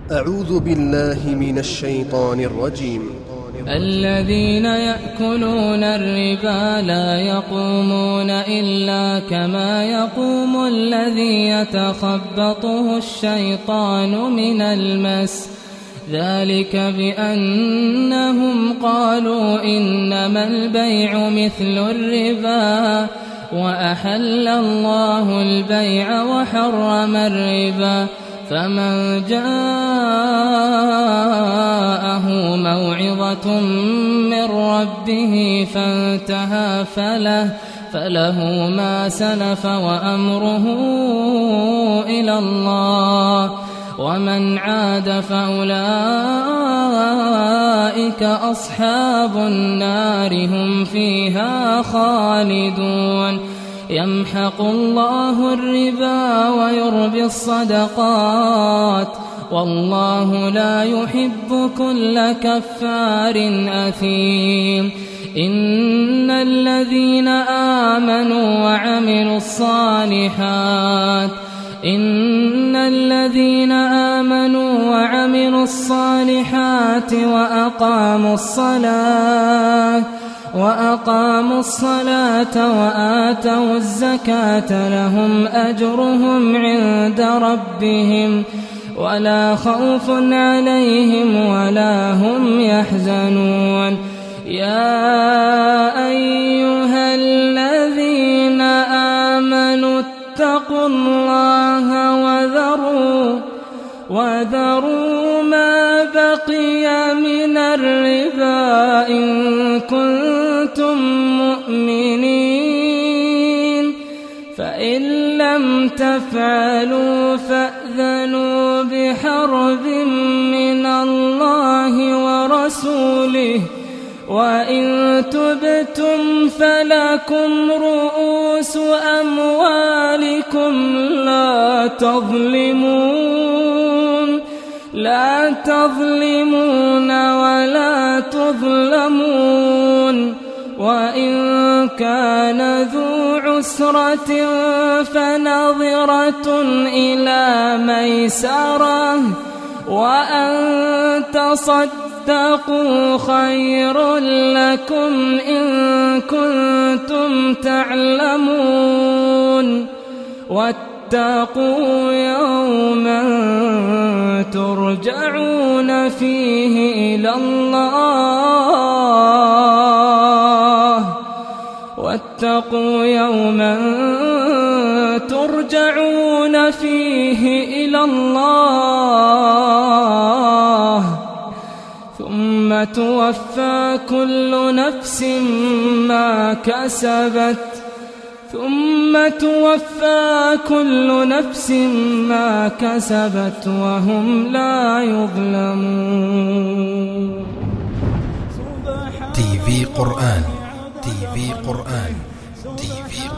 أعوذ بالله من الشيطان الرجيم. الذين يأكلون الربا لا يقومون إلا كما يقوم الذي يتخبطه الشيطان من المس، ذلك بأنهم قالوا إنما البيع مثل الربا وأحل الله البيع وحرم الربا. فمن جاءه موعظة من ربه فانتهى فله ما سلف وأمره إلى الله، ومن عاد فأولئك أصحاب النار هم فيها خالدون. يمحق الله الربا ويربي الصدقات، والله لا يحب كل كفار أثيم. إن الذين آمنوا وعملوا الصالحات وأقاموا الصلاة وآتوا الزكاة لهم أجرهم عند ربهم ولا خوف عليهم ولا هم يحزنون. يا أيها الذين آمنوا اتقوا الله وذروا ما بقي من الربا إن كنتم مؤمنين، فإن لم تفعلوا فأذنوا بحرب من الله ورسوله، وإن تبتم فلكم رؤوس أموالكم لا تظلمون ولا تظلمون. وإن كان ذو عسرة فنظرة إلى ميسرة، وأن تصدقوا خير لكم إن كنتم تعلمون. واتقوا يوما ترجعون فيه إلى الله، واتقوا يوما ترجعون فيه إلى الله ثم توفى كل نفس ما كسبت وهم لا يظلمون. TV قرآن